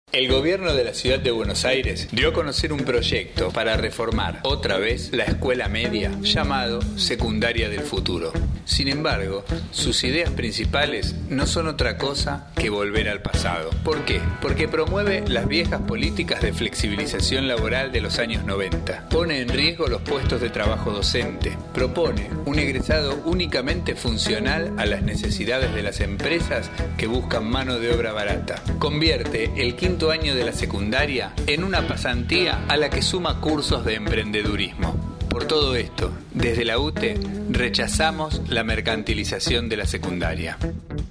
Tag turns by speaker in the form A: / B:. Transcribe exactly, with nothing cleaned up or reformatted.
A: El gobierno de la ciudad de Buenos Aires dio a conocer un proyecto para reformar otra vez la escuela media llamado Secundaria del Futuro. Sin embargo, sus ideas principales no son otra cosa que volver al pasado. ¿Por qué? Porque promueve las viejas políticas de flexibilización laboral de los años noventa. Pone en riesgo los puestos de trabajo docente. Propone un egresado únicamente funcional a las necesidades de las empresas que buscan mano de obra barata. Convierte el quinto año de la secundaria en una pasantía a la que suma cursos de emprendedurismo. Por todo esto, desde la U T E rechazamos la mercantilización de la secundaria.